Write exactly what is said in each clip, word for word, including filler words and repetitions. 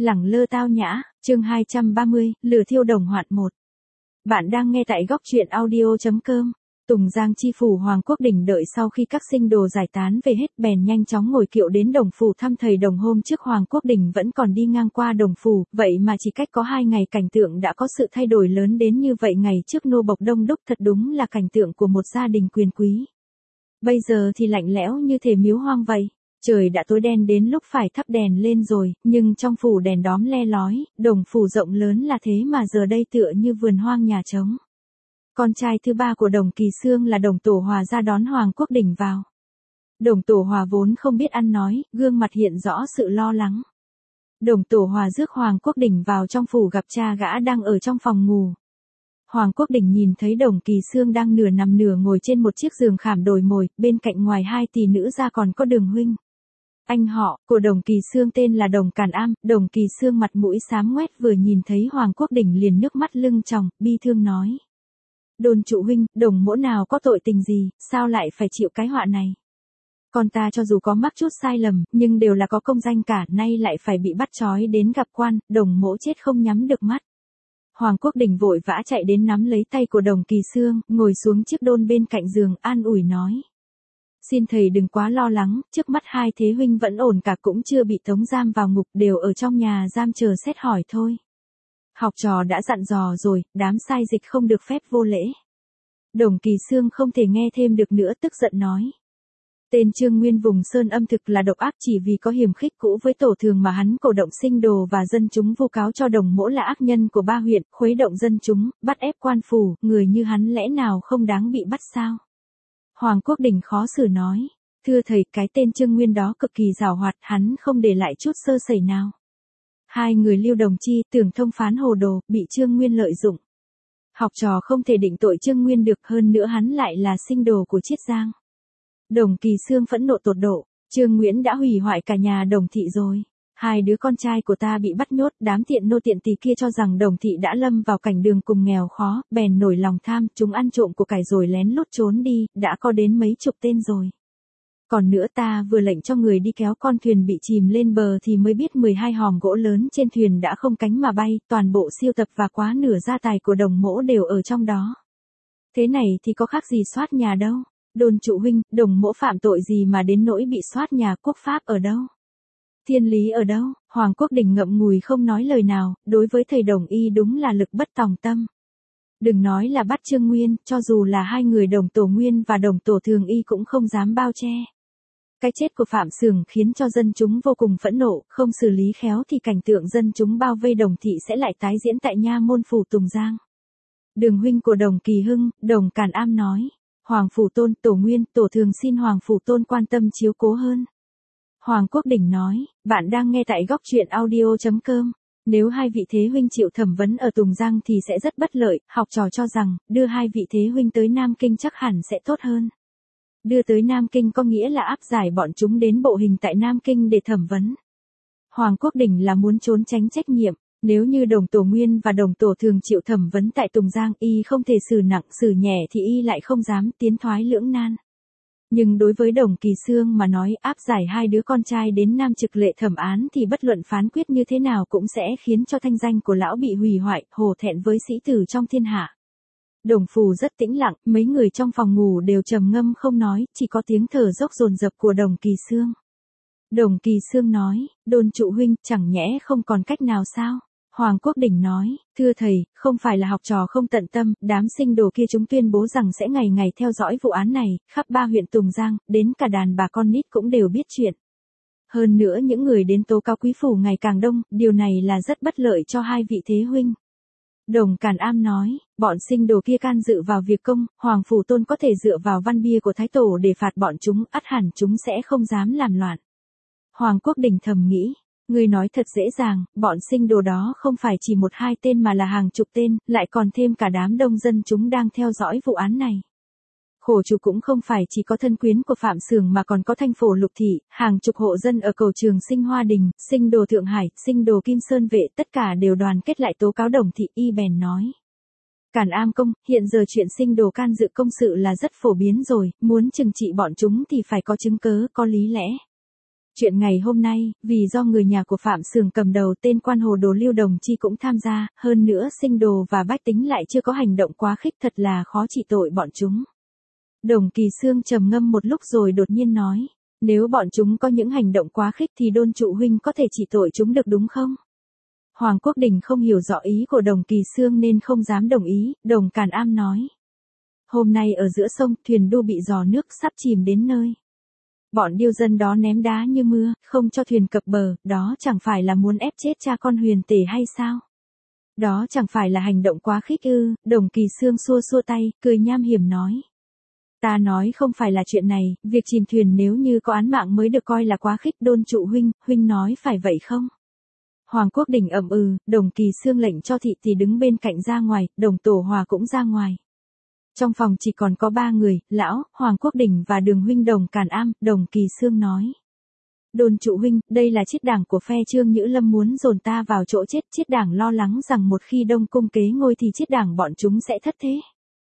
Lẳng lơ tao nhã, chương hai trăm ba mươi, lửa thiêu đồng hoạn một. Bạn đang nghe tại góc truyện audio.com. Tùng Giang chi phủ Hoàng Quốc Đỉnh đợi sau khi các sinh đồ giải tán về hết bèn nhanh chóng ngồi kiệu đến Đồng Phủ thăm thầy Đồng. Hôm trước Hoàng Quốc Đỉnh vẫn còn đi ngang qua Đồng Phủ, vậy mà chỉ cách có hai ngày cảnh tượng đã có sự thay đổi lớn đến như vậy. Ngày trước nô bộc đông đúc, thật đúng là cảnh tượng của một gia đình quyền quý. Bây giờ thì lạnh lẽo như thể miếu hoang vậy. Trời đã tối đen đến lúc phải thắp đèn lên rồi, nhưng trong phủ đèn đóm le lói, Đồng Phủ rộng lớn là thế mà giờ đây tựa như vườn hoang nhà trống. Con trai thứ ba của Đồng Kỳ Xương là Đồng Tổ Hòa ra đón Hoàng Quốc Đỉnh vào. Đồng Tổ Hòa vốn không biết ăn nói, gương mặt hiện rõ sự lo lắng. Đồng Tổ Hòa rước Hoàng Quốc Đỉnh vào trong phủ gặp cha gã đang ở trong phòng ngủ. Hoàng Quốc Đỉnh nhìn thấy Đồng Kỳ Xương đang nửa nằm nửa ngồi trên một chiếc giường khảm đồi mồi, bên cạnh ngoài hai tỷ nữ ra còn có Đường huynh. Anh họ của Đồng Kỳ Xương tên là Đồng Càn Am. Đồng Kỳ Xương mặt mũi xám ngoét, vừa nhìn thấy Hoàng Quốc Đỉnh liền nước mắt lưng tròng, bi thương nói: "Đôn trụ huynh, Đồng mỗ nào có tội tình gì, sao lại phải chịu cái họa này? Con ta cho dù có mắc chút sai lầm, nhưng đều là có công danh cả, nay lại phải bị bắt trói đến gặp quan, Đồng mỗ chết không nhắm được mắt." Hoàng Quốc Đỉnh vội vã chạy đến nắm lấy tay của Đồng Kỳ Xương, ngồi xuống chiếc đôn bên cạnh giường, an ủi nói: "Xin thầy đừng quá lo lắng, trước mắt hai thế huynh vẫn ổn cả, cũng chưa bị tống giam vào ngục, đều ở trong nhà giam chờ xét hỏi thôi. Học trò đã dặn dò rồi, đám sai dịch không được phép vô lễ." Đồng Kỳ Xương không thể nghe thêm được nữa, tức giận nói: "Tên Trương Nguyên vùng Sơn âm thực là độc ác, chỉ vì có hiềm khích cũ với tổ thường mà hắn cổ động sinh đồ và dân chúng vu cáo cho Đồng mỗ là ác nhân của ba huyện, khuấy động dân chúng, bắt ép quan phủ, người như hắn lẽ nào không đáng bị bắt sao?" Hoàng Quốc Đỉnh khó xử nói: "Thưa thầy, cái tên Trương Nguyên đó cực kỳ giàu hoạt, hắn không để lại chút sơ sẩy nào. Hai người Lưu Đồng Chi tưởng thông phán hồ đồ, bị Trương Nguyên lợi dụng. Học trò không thể định tội Trương Nguyên được, hơn nữa hắn lại là sinh đồ của Chiết Giang." Đồng Kỳ Xương phẫn nộ tột độ: "Trương Nguyễn đã hủy hoại cả nhà Đồng thị rồi. Hai đứa con trai của ta bị bắt nhốt, đám tiện nô tiện tỳ kia cho rằng Đồng thị đã lâm vào cảnh đường cùng nghèo khó, bèn nổi lòng tham, chúng ăn trộm của cải rồi lén lút trốn đi, đã có đến mấy chục tên rồi. Còn nữa ta vừa lệnh cho người đi kéo con thuyền bị chìm lên bờ thì mới biết mười hai hòm gỗ lớn trên thuyền đã không cánh mà bay, toàn bộ siêu tập và quá nửa gia tài của Đồng mỗ đều ở trong đó. Thế này thì có khác gì soát nhà đâu. Đôn trụ huynh, Đồng mỗ phạm tội gì mà đến nỗi bị soát nhà, quốc pháp ở đâu? Thiên lý ở đâu?" Hoàng Quốc Đỉnh ngậm ngùi không nói lời nào, đối với thầy Đồng y đúng là lực bất tòng tâm. Đừng nói là bắt Trương Nguyên, cho dù là hai người Đồng Tổ Nguyên và Đồng Tổ Thường y cũng không dám bao che. Cái chết của Phạm Sường khiến cho dân chúng vô cùng phẫn nộ, không xử lý khéo thì cảnh tượng dân chúng bao vây Đồng thị sẽ lại tái diễn tại nha môn phủ Tùng Giang. Đường huynh của Đồng Kỳ Hưng, Đồng Càn Am nói: "Hoàng phủ tôn, Tổ Nguyên, Tổ Thường xin Hoàng phủ tôn quan tâm chiếu cố hơn." Hoàng Quốc Đỉnh nói: "Bạn đang nghe tại góc truyện audio.com. Nếu hai vị thế huynh chịu thẩm vấn ở Tùng Giang thì sẽ rất bất lợi, học trò cho rằng, đưa hai vị thế huynh tới Nam Kinh chắc hẳn sẽ tốt hơn." Đưa tới Nam Kinh có nghĩa là áp giải bọn chúng đến bộ hình tại Nam Kinh để thẩm vấn. Hoàng Quốc Đỉnh là muốn trốn tránh trách nhiệm. Nếu như Đồng Tổ Nguyên và Đồng Tổ Thường chịu thẩm vấn tại Tùng Giang, y không thể xử nặng xử nhẹ thì y lại không dám, tiến thoái lưỡng nan. Nhưng đối với Đồng Kỳ Xương mà nói, áp giải hai đứa con trai đến Nam Trực Lệ thẩm án thì bất luận phán quyết như thế nào cũng sẽ khiến cho thanh danh của lão bị hủy hoại, hổ thẹn với sĩ tử trong thiên hạ. Đồng Phủ rất tĩnh lặng, mấy người trong phòng ngủ đều trầm ngâm không nói, chỉ có tiếng thở dốc dồn dập của Đồng Kỳ Xương. Đồng Kỳ Xương nói: "Đôn trụ huynh, chẳng nhẽ không còn cách nào sao?" Hoàng Quốc Đỉnh nói: "Thưa thầy, không phải là học trò không tận tâm, đám sinh đồ kia chúng tuyên bố rằng sẽ ngày ngày theo dõi vụ án này, khắp ba huyện Tùng Giang, đến cả đàn bà con nít cũng đều biết chuyện. Hơn nữa những người đến tố cáo quý phủ ngày càng đông, điều này là rất bất lợi cho hai vị thế huynh." Đồng Càn Am nói: "Bọn sinh đồ kia can dự vào việc công, Hoàng phủ tôn có thể dựa vào văn bia của Thái Tổ để phạt bọn chúng, ắt hẳn chúng sẽ không dám làm loạn." Hoàng Quốc Đỉnh thầm nghĩ: "Ngươi nói thật dễ dàng, bọn sinh đồ đó không phải chỉ một hai tên mà là hàng chục tên, lại còn thêm cả đám đông dân chúng đang theo dõi vụ án này. Khổ chủ cũng không phải chỉ có thân quyến của Phạm Sường mà còn có Thanh Phổ Lục thị, hàng chục hộ dân ở cầu Trường Sinh Hoa Đình, sinh đồ Thượng Hải, sinh đồ Kim Sơn Vệ, tất cả đều đoàn kết lại tố cáo Đồng thị." Y bèn nói: "Càn Am công, hiện giờ chuyện sinh đồ can dự công sự là rất phổ biến rồi, muốn trừng trị bọn chúng thì phải có chứng cớ, có lý lẽ. Chuyện ngày hôm nay, vì do người nhà của Phạm Sường cầm đầu tên quan hồ đồ Lưu Đồng Chi cũng tham gia, hơn nữa sinh đồ và bách tính lại chưa có hành động quá khích, thật là khó trị tội bọn chúng. Đồng Kỳ Xương trầm ngâm một lúc rồi đột nhiên nói, nếu bọn chúng có những hành động quá khích thì Đôn Trụ huynh có thể trị tội chúng được đúng không? Hoàng Quốc Đình không hiểu rõ ý của Đồng Kỳ Xương nên không dám đồng ý. Đồng Càn Am nói, hôm nay ở giữa sông, thuyền đu bị giò nước sắp chìm đến nơi. Bọn điêu dân đó ném đá như mưa, không cho thuyền cập bờ, đó chẳng phải là muốn ép chết cha con Huyền Tể hay sao? Đó chẳng phải là hành động quá khích ư? Đồng Kỳ Xương xua xua tay, cười nham hiểm nói. Ta nói không phải là chuyện này, việc chìm thuyền nếu như có án mạng mới được coi là quá khích. Đôn Trụ huynh, huynh nói phải vậy không? Hoàng Quốc Đình ậm ừ. Đồng Kỳ Xương lệnh cho thị thì đứng bên cạnh ra ngoài, Đồng Tổ Hòa cũng ra ngoài. Trong phòng chỉ còn có ba người, lão, Hoàng Quốc Đình và Đường huynh. Đồng Càn Am. Đồng Kỳ Xương nói, Đôn Trụ huynh, đây là chiết đảng của phe Trương Nhữ Lâm muốn dồn ta vào chỗ chết. Chiết đảng lo lắng rằng một khi Đông Cung kế ngôi thì chiết đảng bọn chúng sẽ thất thế.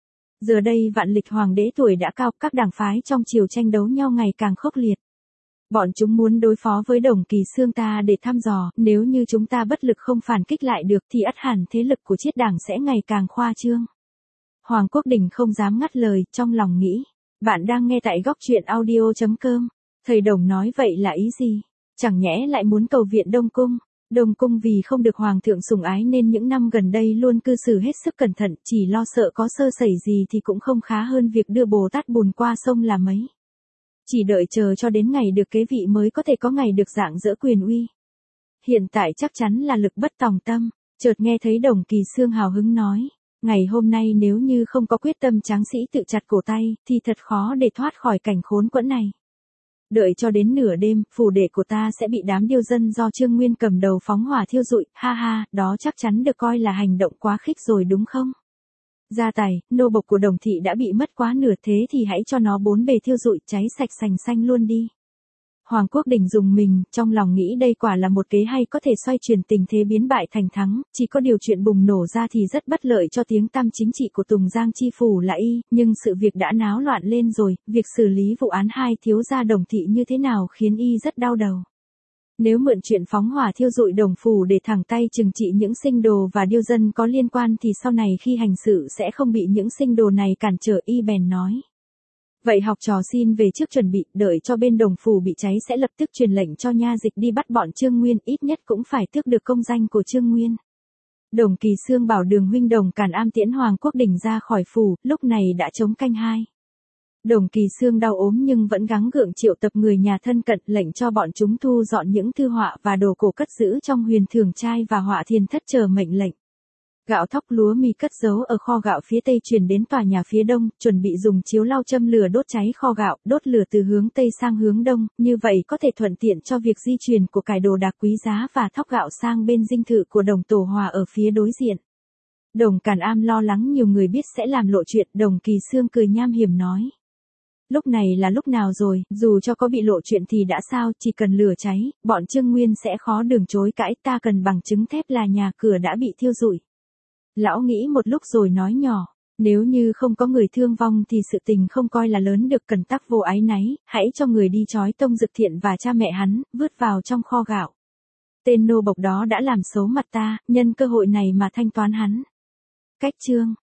Giờ đây vạn lịch hoàng đế tuổi đã cao, các đảng phái trong triều tranh đấu nhau ngày càng khốc liệt. Bọn chúng muốn đối phó với Đồng Kỳ Xương ta để thăm dò, nếu như chúng ta bất lực không phản kích lại được thì ắt hẳn thế lực của chiết đảng sẽ ngày càng khoa trương. Hoàng Quốc Đình không dám ngắt lời, trong lòng nghĩ, bạn đang nghe tại góc truyện audio chấm com. Thầy Đồng nói vậy là ý gì? Chẳng nhẽ lại muốn cầu viện Đông Cung? Đông Cung vì không được Hoàng thượng sủng ái nên những năm gần đây luôn cư xử hết sức cẩn thận, chỉ lo sợ có sơ sẩy gì thì cũng không khá hơn việc đưa Bồ Tát Bùn qua sông là mấy. Chỉ đợi chờ cho đến ngày được kế vị mới có thể có ngày được rạng rỡ quyền uy. Hiện tại chắc chắn là lực bất tòng tâm. Chợt nghe thấy Đồng Kỳ Xương hào hứng nói, ngày hôm nay nếu như không có quyết tâm tráng sĩ tự chặt cổ tay, thì thật khó để thoát khỏi cảnh khốn quẫn này. Đợi cho đến nửa đêm, phủ đệ của ta sẽ bị đám điêu dân do Trương Nguyên cầm đầu phóng hỏa thiêu rụi, ha ha, đó chắc chắn được coi là hành động quá khích rồi đúng không? Gia tài, nô bộc của Đồng thị đã bị mất quá nửa, thế thì hãy cho nó bốn bề thiêu rụi, cháy sạch sành xanh luôn đi. Hoàng Quốc Đình dùng mình, trong lòng nghĩ đây quả là một kế hay có thể xoay chuyển tình thế biến bại thành thắng, chỉ có điều chuyện bùng nổ ra thì rất bất lợi cho tiếng tăm chính trị của Tùng Giang chi phủ là y, nhưng sự việc đã náo loạn lên rồi, việc xử lý vụ án hai thiếu gia Đồng thị như thế nào khiến y rất đau đầu. Nếu mượn chuyện phóng hỏa thiêu rụi Đồng phủ để thẳng tay trừng trị những sinh đồ và điêu dân có liên quan thì sau này khi hành sự sẽ không bị những sinh đồ này cản trở, y bèn nói. Vậy học trò xin về trước chuẩn bị, đợi cho bên Đồng phủ bị cháy sẽ lập tức truyền lệnh cho nha dịch đi bắt bọn Trương Nguyên, ít nhất cũng phải tước được công danh của Trương Nguyên. Đồng Kỳ Xương bảo Đường huynh Đồng Càn Am tiễn Hoàng Quốc Đình ra khỏi phủ, lúc này đã trống canh hai. Đồng Kỳ Xương đau ốm nhưng vẫn gắng gượng triệu tập người nhà thân cận, lệnh cho bọn chúng thu dọn những thư họa và đồ cổ cất giữ trong Huyền Thường Trai và Họa Thiền Thất chờ mệnh lệnh. Gạo thóc lúa mì cất giấu ở kho gạo phía tây chuyển đến tòa nhà phía đông, chuẩn bị dùng chiếu lau châm lửa đốt cháy kho gạo, đốt lửa từ hướng tây sang hướng đông, như vậy có thể thuận tiện cho việc di chuyển của cải đồ đạc quý giá và thóc gạo sang bên dinh thự của Đồng Tổ Hòa ở phía đối diện. Đồng Càn Am lo lắng nhiều người biết sẽ làm lộ chuyện, Đồng Kỳ Xương cười nham hiểm nói. Lúc này là lúc nào rồi, dù cho có bị lộ chuyện thì đã sao, chỉ cần lửa cháy, bọn Trương Nguyên sẽ khó đường chối cãi, ta cần bằng chứng thép là nhà cửa đã bị thiêu rụi. Lão nghĩ một lúc rồi nói nhỏ, nếu như không có người thương vong thì sự tình không coi là lớn được, cần tắc vô ái náy, hãy cho người đi trói Tông Dực Thiện và cha mẹ hắn, vứt vào trong kho gạo. Tên nô bộc đó đã làm xấu mặt ta, nhân cơ hội này mà thanh toán hắn. Cách chương